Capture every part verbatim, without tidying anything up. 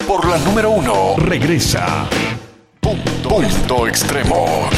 Por la número uno, regresa Punto, Punto Extremo.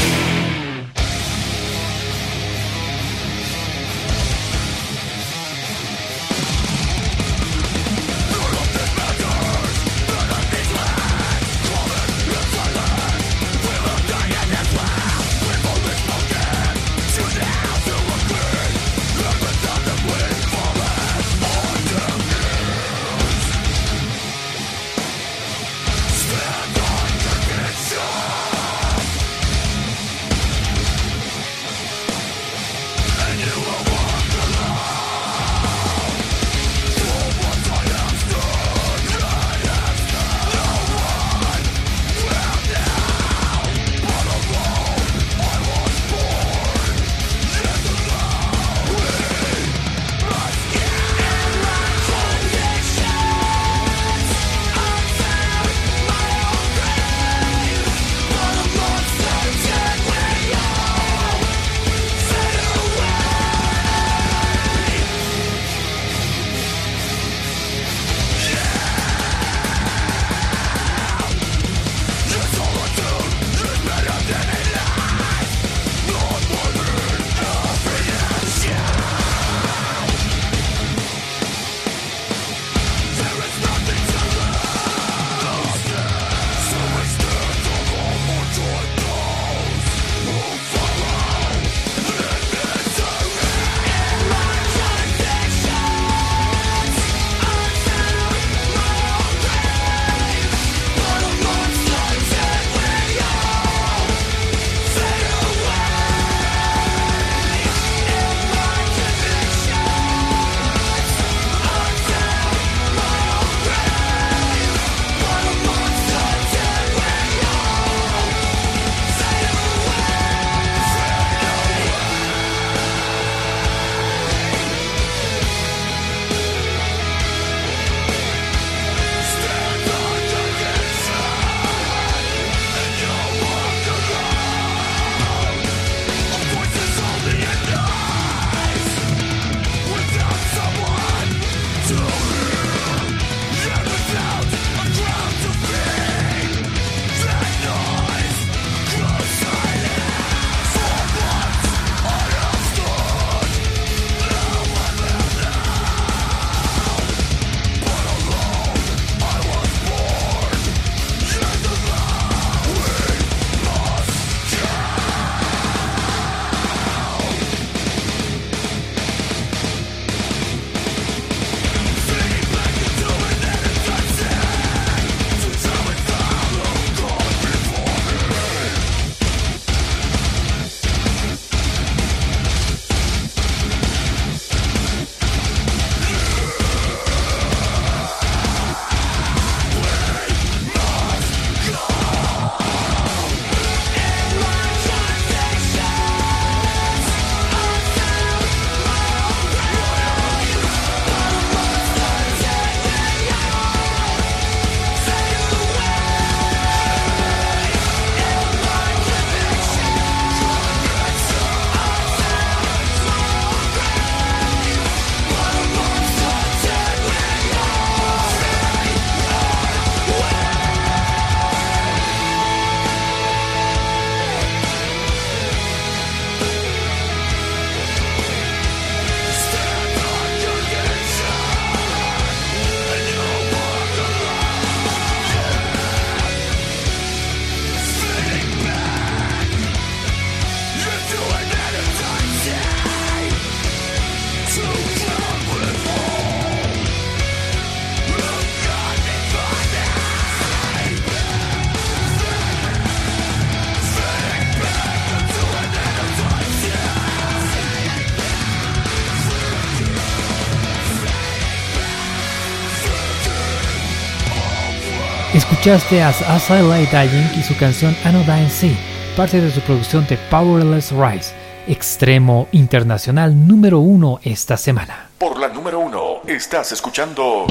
Escuchaste a As I Lay Dying y su canción Anodyne Sea, parte de su producción de Powerless Rise, extremo internacional número uno esta semana. Por la número uno, estás escuchando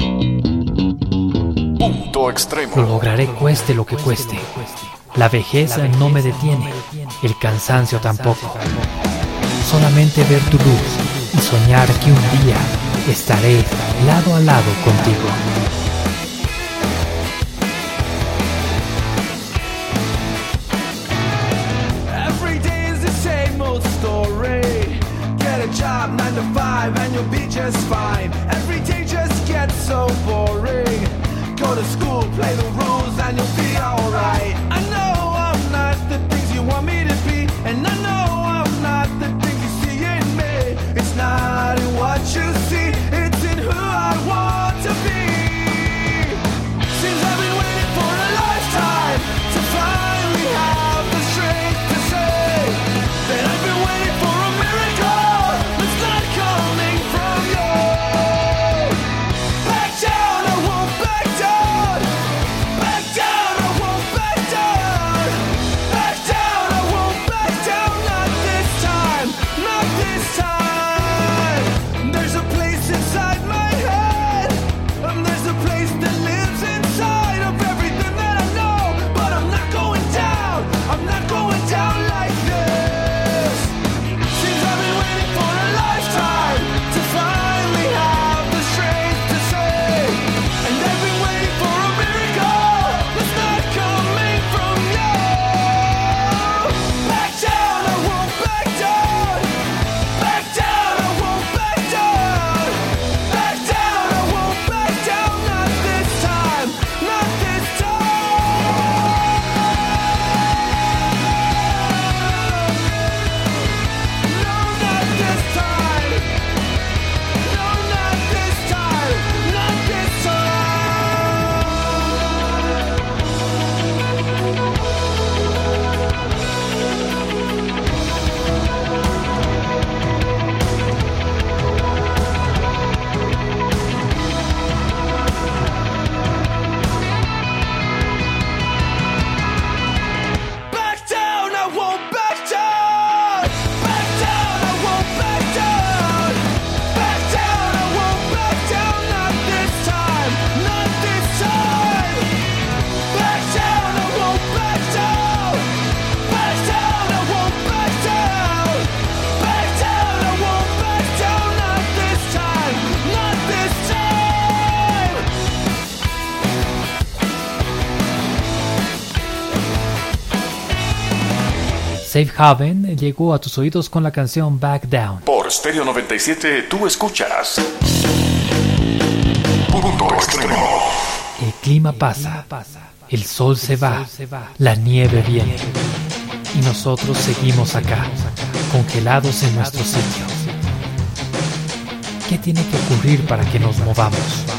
Punto Extremo. Lo lograré cueste lo que cueste. La vejez no me detiene, el cansancio tampoco. Solamente ver tu luz y soñar que un día estaré lado a lado contigo. just fine. Every day just gets so boring. Go to school, play the rules, and you'll be alright. I know I'm not the things you want me to be, and I know I'm not the things you see in me. It's not in what you see, it's in who I want to be. Seems I've been waiting for a lifetime to finally have the strength to say that I've been waiting for a miracle that's not coming from you. Back down, I won't back down. Back down, I won't back down. Back down, I won't back down. Not this time, not this time. There's a place inside my head, and there's a place that lives inside of everything that I know. But I'm not going down, I'm not going down like this. Seems I've been waiting for a lifetime to finally have the strength to say, and I've been waiting for a miracle that's not coming from you. Back down, I won't back down. Back down, I won't back down. Back down, I won't back down. Not this time, not this time. No, not this time. No, not this time. Not this Back down, I won't back down. Back down, I won't back down. Back down, I won't back down. Not this time, not this time. Back down, I won't back down. Back down, I won't back down. Back down, I won't back down. Not this time, not this time. Safe Haven llegó a tus oídos con la canción Back Down. Por Stereo noventa y siete tú escuchas Punto Extremo. El clima pasa, el sol se va, la nieve viene, y nosotros seguimos acá, congelados en nuestro sitio. ¿Qué tiene que ocurrir para que nos movamos?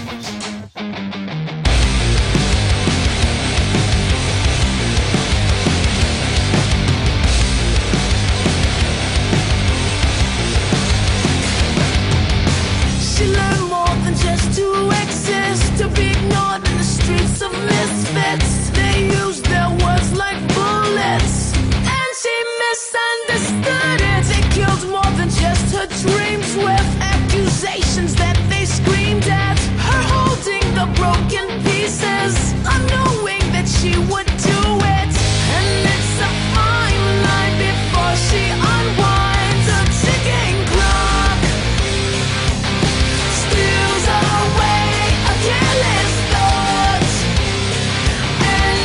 She learned more than just to exist, to be ignored in the streets of misfits. They used their words like bullets, and she misunderstood it. They killed more than just her dreams with accusations that they screamed at her, holding the broken pieces, unknowing that she would do it. And it's a fine line before she unwinds a ticking clock, steals away a careless thought, and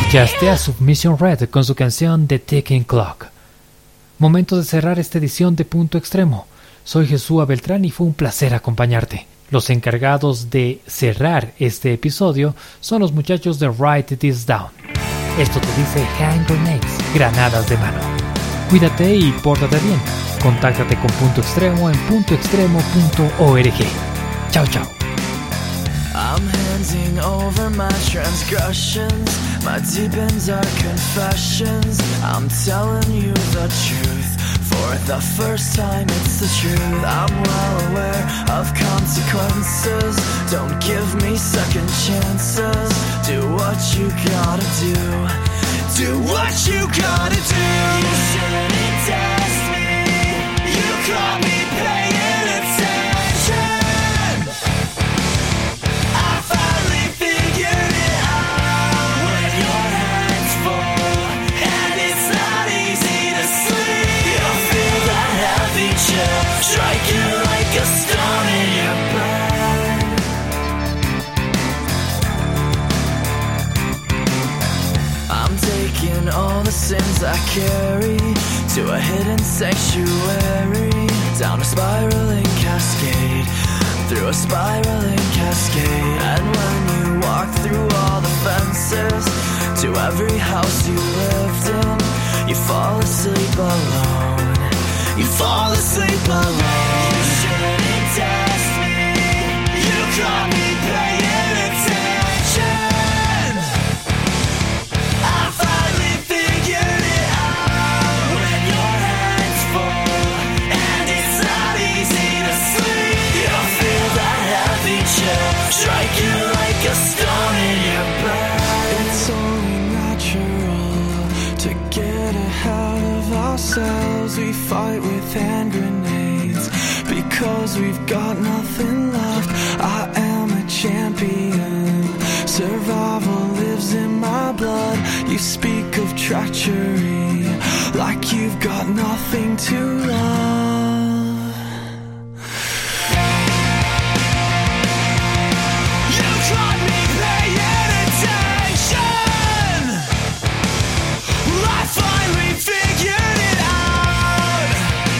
Escuchaste a Submission Red con su canción The Ticking Clock. Momento de cerrar esta edición de Punto Extremo. Soy Jesús Beltrán y fue un placer acompañarte. Los encargados de cerrar este episodio son los muchachos de Write This Down. Esto te dice Hand Grenades, granadas de mano. Cuídate y pórtate bien. Contáctate con Punto Extremo en punto extremo punto org. Chao, chao. I'm handing over my transgressions, my deep and dark confessions. I'm telling you the truth, for the first time it's the truth. I'm well aware of consequences, don't give me second chances. Do what you gotta do, do what you gotta do. You shouldn't test me, you caught me paying attention. Striking like a stone in your blood. I'm taking all the sins I carry to a hidden sanctuary, down a spiraling cascade, through a spiraling cascade. And when you walk through all the fences, to every house you lived in, you fall asleep alone. You fall asleep alone. You shouldn't test me, you caught me paying attention. I finally figured it out when your hands full and it's not easy to sleep. You'll feel that heavy chill striking like a stone in your blood. It's only natural to get ahead of ourselves. We fight with hand grenades because we've got nothing left. I am a champion, survival lives in my blood. You speak of treachery like you've got nothing to love. You caught me paying attention. I finally figured it out.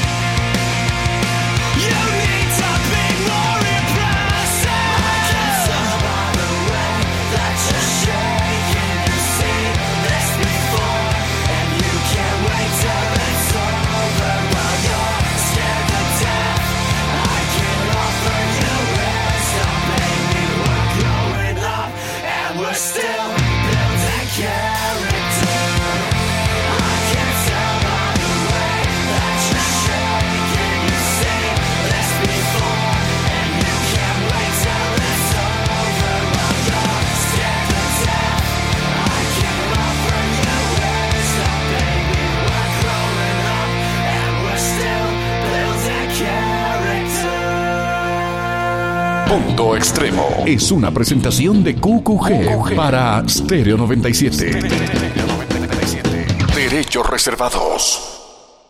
You need to be more impressive. I can tell by the way that you're shaking. You see this before, and you can't wait till it's over. While you're scared to death, I can offer you wisdom, baby. We're growing up, and we're still building character. I can tell by the way that you're shaking. You see this before, and you can't wait till it's over. While you're scared to death, I can offer you wisdom, baby. We're growing up, and we're still building character. Punto Extremo es una presentación de Q Q G para Stereo noventa y siete. Derechos reservados.